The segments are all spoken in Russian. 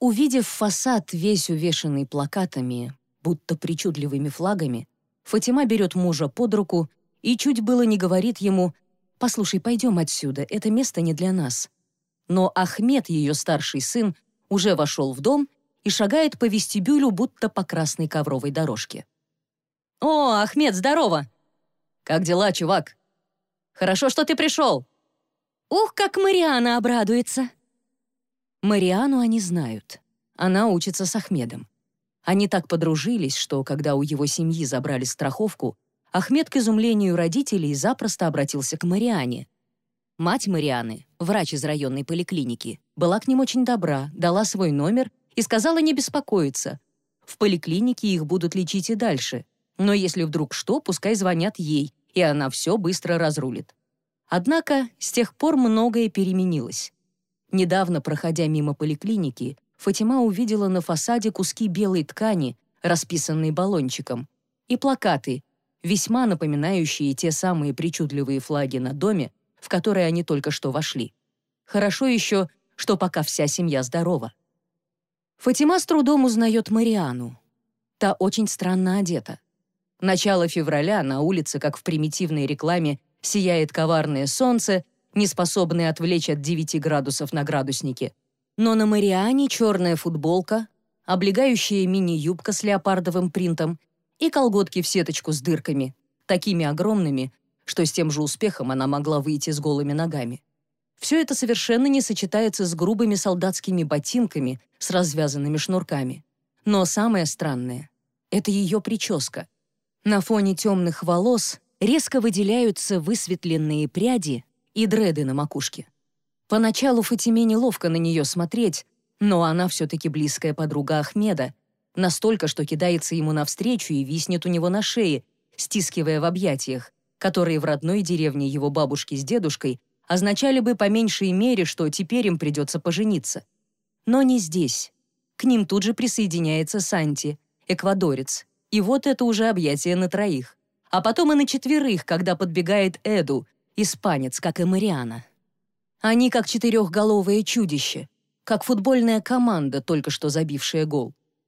Увидев фасад, весь увешанный плакатами, будто причудливыми флагами, Фатима берет мужа под руку и чуть было не говорит ему: «Послушай, пойдем отсюда, это место не для нас». Но Ахмед, ее старший сын, уже вошел в дом и шагает по вестибюлю, будто по красной ковровой дорожке. «О, Ахмед, здорово!» «Как дела, чувак?» «Хорошо, что ты пришел!» «Ух, как Мариана обрадуется!» Мариану они знают. Она учится с Ахмедом. Они так подружились, что, когда у его семьи забрали страховку, Ахмед, к изумлению родителей, запросто обратился к Мариане. Мать Марианы, врач из районной поликлиники, была к ним очень добра, дала свой номер и сказала не беспокоиться. В поликлинике их будут лечить и дальше, но если вдруг что, пускай звонят ей, и она все быстро разрулит. Однако с тех пор многое переменилось. Недавно, проходя мимо поликлиники, Фатима увидела на фасаде куски белой ткани, расписанные баллончиком, и плакаты, весьма напоминающие те самые причудливые флаги на доме, в который они только что вошли. Хорошо еще, что пока вся семья здорова. Фатима с трудом узнает Мариану. Та очень странно одета. Начало февраля, на улице, как в примитивной рекламе, сияет коварное солнце, не способное отвлечь от 9 градусов на градуснике. Но на Мариане черная футболка, облегающая мини-юбка с леопардовым принтом и колготки в сеточку с дырками, такими огромными, что с тем же успехом она могла выйти с голыми ногами. Все это совершенно не сочетается с грубыми солдатскими ботинками с развязанными шнурками. Но самое странное — это ее прическа. На фоне темных волос резко выделяются высветленные пряди и дреды на макушке. Поначалу Фатиме неловко на нее смотреть, но она все-таки близкая подруга Ахмеда, настолько, что кидается ему навстречу и виснет у него на шее, стискивая в объятиях, которые в родной деревне его бабушки с дедушкой означали бы по меньшей мере, что теперь им придется пожениться. Но не здесь. К ним тут же присоединяется Санти, эквадорец, и вот это уже объятие на троих. А потом и на 4, когда подбегает Эду, испанец, как и Мариана. Они как 4-головое чудище, как футбольная команда, только что забившая гол.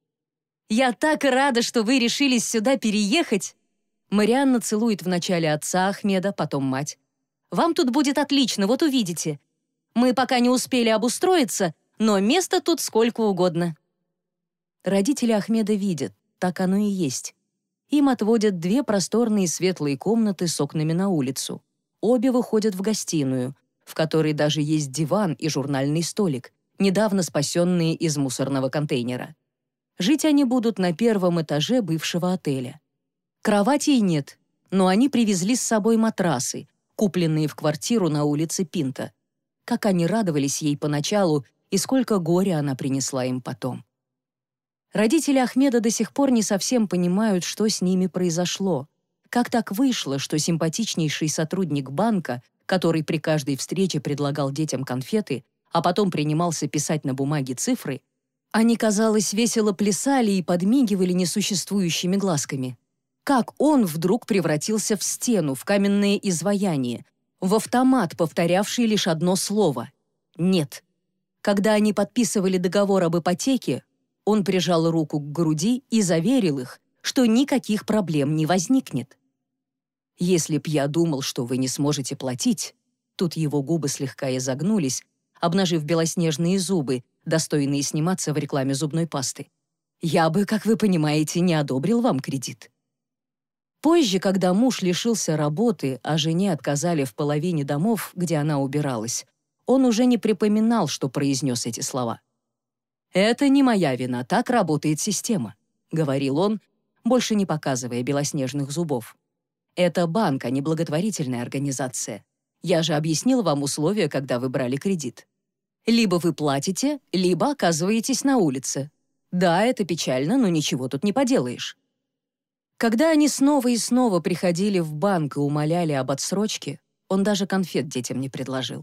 «Я так рада, что вы решились сюда переехать!» Марианна целует вначале отца Ахмеда, потом мать. «Вам тут будет отлично, вот увидите. Мы пока не успели обустроиться, но места тут сколько угодно». Родители Ахмеда видят, так оно и есть. Им отводят 2 просторные светлые комнаты с окнами на улицу. Обе выходят в гостиную, в которой даже есть диван и журнальный столик, недавно спасенные из мусорного контейнера. Жить они будут на 1-м этаже бывшего отеля. Кроватей нет, но они привезли с собой матрасы, купленные в квартиру на улице Пинта. Как они радовались ей поначалу и сколько горя она принесла им потом. Родители Ахмеда до сих пор не совсем понимают, что с ними произошло. Как так вышло, что симпатичнейший сотрудник банка, который при каждой встрече предлагал детям конфеты, а потом принимался писать на бумаге цифры, они, казалось, весело плясали и подмигивали несуществующими глазками. Как он вдруг превратился в стену, в каменное изваяние, в автомат, повторявший лишь одно слово — «нет». Когда они подписывали договор об ипотеке, он прижал руку к груди и заверил их, что никаких проблем не возникнет. «Если б я думал, что вы не сможете платить», тут его губы слегка изогнулись, обнажив белоснежные зубы, достойные сниматься в рекламе зубной пасты, «я бы, как вы понимаете, не одобрил вам кредит». Позже, когда муж лишился работы, а жене отказали в половине домов, где она убиралась, он уже не припоминал, что произнес эти слова. «Это не моя вина, так работает система», — говорил он, больше не показывая белоснежных зубов. «Это банк, а не благотворительная организация. Я же объяснил вам условия, когда вы брали кредит. Либо вы платите, либо оказываетесь на улице. Да, это печально, но ничего тут не поделаешь». Когда они снова и снова приходили в банк и умоляли об отсрочке, он даже конфет детям не предложил.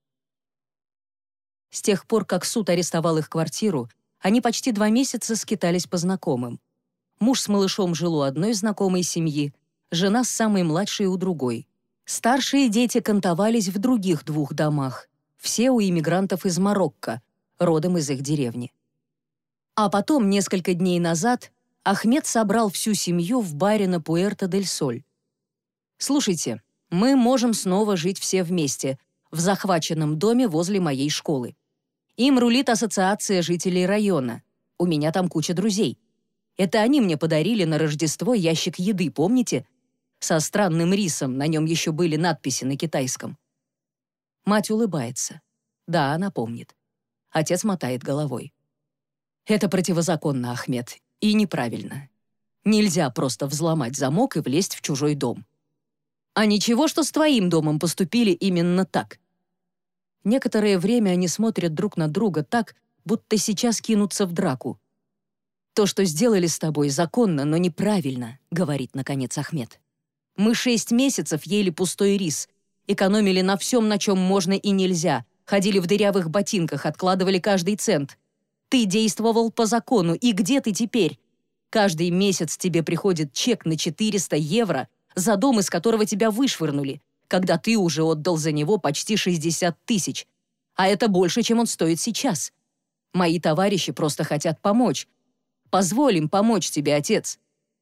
С тех пор, как суд арестовал их квартиру, они почти 2 месяца скитались по знакомым. Муж с малышом жил у одной знакомой семьи, жена с самой младшей у другой. Старшие дети кантовались в других 2 домах, все у иммигрантов из Марокко, родом из их деревни. А потом, несколько дней назад, Ахмед собрал всю семью в баре на Пуэрто-дель-Соль. «Слушайте, мы можем снова жить все вместе, в захваченном доме возле моей школы. Им рулит ассоциация жителей района. У меня там куча друзей. Это они мне подарили на Рождество ящик еды, помните? Со странным рисом, на нем еще были надписи на китайском». Мать улыбается. Да, она помнит. Отец мотает головой. «Это противозаконно, Ахмед, и неправильно. Нельзя просто взломать замок и влезть в чужой дом. А ничего, что с твоим домом поступили именно так». Некоторое время они смотрят друг на друга так, будто сейчас кинутся в драку. «То, что сделали с тобой, законно, но неправильно», — говорит, наконец, Ахмед. «Мы 6 месяцев ели пустой рис, экономили на всем, на чем можно и нельзя, ходили в дырявых ботинках, откладывали каждый цент. Ты действовал по закону, и где ты теперь? Каждый месяц тебе приходит чек на 400 евро за дом, из которого тебя вышвырнули, когда ты уже отдал за него почти 60 тысяч. А это больше, чем он стоит сейчас. Мои товарищи просто хотят помочь. Позволь им помочь тебе, отец».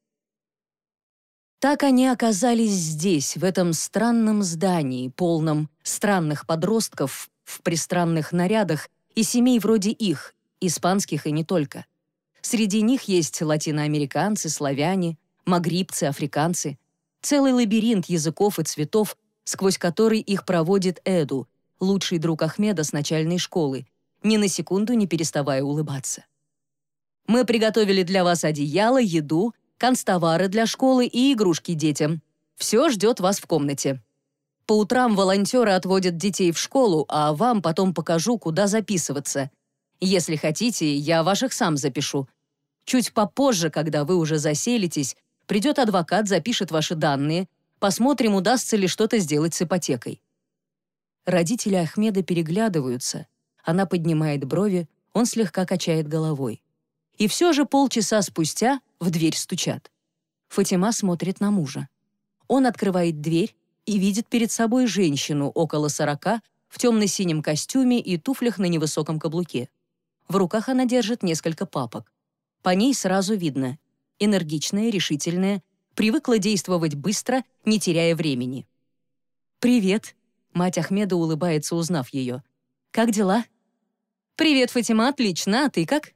Так они оказались здесь, в этом странном здании, полном странных подростков в пристранных нарядах и семей вроде их, испанских и не только. Среди них есть латиноамериканцы, славяне, магрибцы, африканцы. Целый лабиринт языков и цветов, сквозь который их проводит Эду, лучший друг Ахмеда с начальной школы, ни на секунду не переставая улыбаться. «Мы приготовили для вас одеяло, еду, канцтовары для школы и игрушки детям. Все ждет вас в комнате. По утрам волонтеры отводят детей в школу, а вам потом покажу, куда записываться. Если хотите, я ваших сам запишу. Чуть попозже, когда вы уже заселитесь, придет адвокат, запишет ваши данные, посмотрим, удастся ли что-то сделать с ипотекой». Родители Ахмеда переглядываются. Она поднимает брови, он слегка качает головой. И все же полчаса спустя в дверь стучат. Фатима смотрит на мужа. Он открывает дверь и видит перед собой женщину около 40 в темно-синем костюме и туфлях на невысоком каблуке. В руках она держит несколько папок. По ней сразу видно — энергичная, решительная, привыкла действовать быстро, не теряя времени. «Привет», — мать Ахмеда улыбается, узнав ее. «Как дела?» «Привет, Фатима, отлично, а ты как?»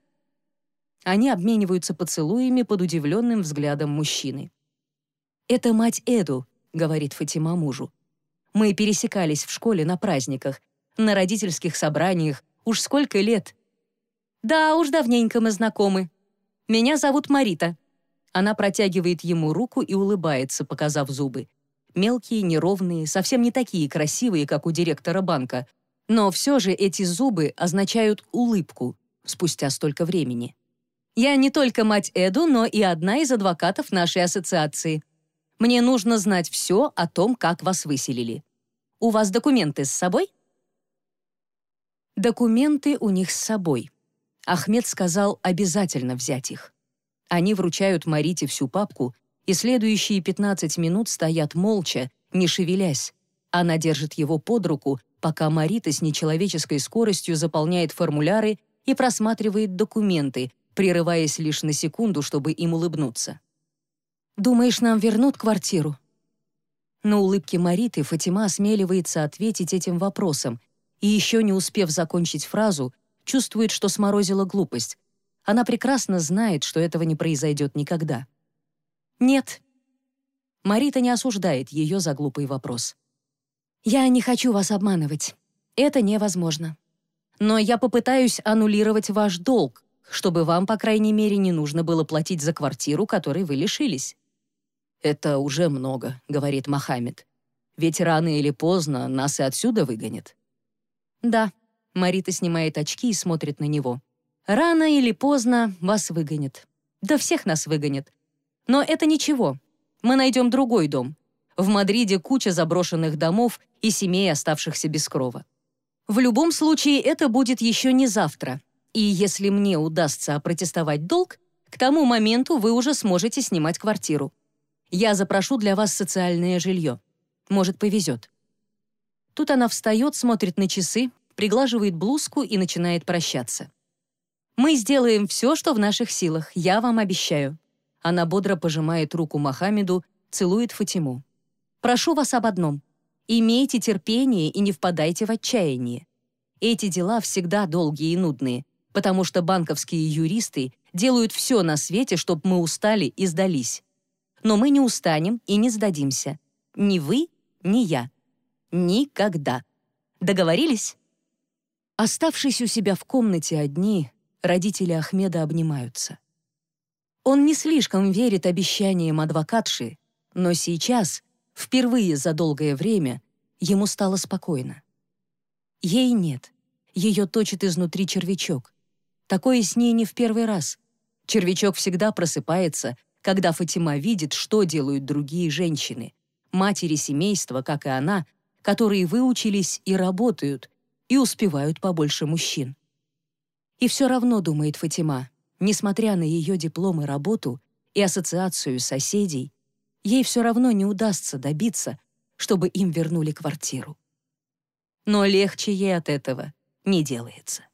Они обмениваются поцелуями под удивленным взглядом мужчины. «Это мать Эду», — говорит Фатима мужу. «Мы пересекались в школе на праздниках, на родительских собраниях, уж сколько лет». «Да, уж давненько мы знакомы. Меня зовут Марита». Она протягивает ему руку и улыбается, показав зубы. Мелкие, неровные, совсем не такие красивые, как у директора банка. Но все же эти зубы означают улыбку спустя столько времени. «Я не только мать Эду, но и одна из адвокатов нашей ассоциации. Мне нужно знать все о том, как вас выселили. У вас документы с собой?» Документы у них с собой. Ахмед сказал обязательно взять их. Они вручают Марите всю папку, и следующие 15 минут стоят молча, не шевелясь. Она держит его под руку, пока Марита с нечеловеческой скоростью заполняет формуляры и просматривает документы, прерываясь лишь на секунду, чтобы им улыбнуться. «Думаешь, нам вернут квартиру?» На улыбке Мариты Фатима осмеливается ответить этим вопросом, и еще не успев закончить фразу, чувствует, что сморозила глупость. Она прекрасно знает, что этого не произойдет никогда. «Нет». Марита не осуждает ее за глупый вопрос. «Я не хочу вас обманывать. Это невозможно. Но я попытаюсь аннулировать ваш долг, чтобы вам, по крайней мере, не нужно было платить за квартиру, которой вы лишились». «Это уже много», — говорит Мохаммед. «Ведь рано или поздно нас и отсюда выгонят». «Да», — Марита снимает очки и смотрит на него. «Рано или поздно вас выгонят. Да всех нас выгонят. Но это ничего. Мы найдем другой дом. В Мадриде куча заброшенных домов и семей, оставшихся без крова. В любом случае, это будет еще не завтра. И если мне удастся опротестовать долг, к тому моменту вы уже сможете снимать квартиру. Я запрошу для вас социальное жилье. Может, повезет». Тут она встает, смотрит на часы, приглаживает блузку и начинает прощаться. Мы сделаем все, что в наших силах, я вам обещаю». Она бодро пожимает руку Мохаммеду, целует Фатиму. «Прошу вас об одном. Имейте терпение и не впадайте в отчаяние. Эти дела всегда долгие и нудные, потому что банковские юристы делают все на свете, чтобы мы устали и сдались. Но мы не устанем и не сдадимся. Ни вы, ни я. Никогда. Договорились?» Оставшись у себя в комнате одни, родители Ахмеда обнимаются. Он не слишком верит обещаниям адвокатши, но сейчас, впервые за долгое время, ему стало спокойно. Ей нет. Ее точит изнутри червячок. Такое с ней не в первый раз. Червячок всегда просыпается, когда Фатима видит, что делают другие женщины, матери семейства, как и она, которые выучились и работают, и успевают побольше мужчин. И все равно, думает Фатима, несмотря на ее диплом и работу, и ассоциацию соседей, ей все равно не удастся добиться, чтобы им вернули квартиру. Но легче ей от этого не делается.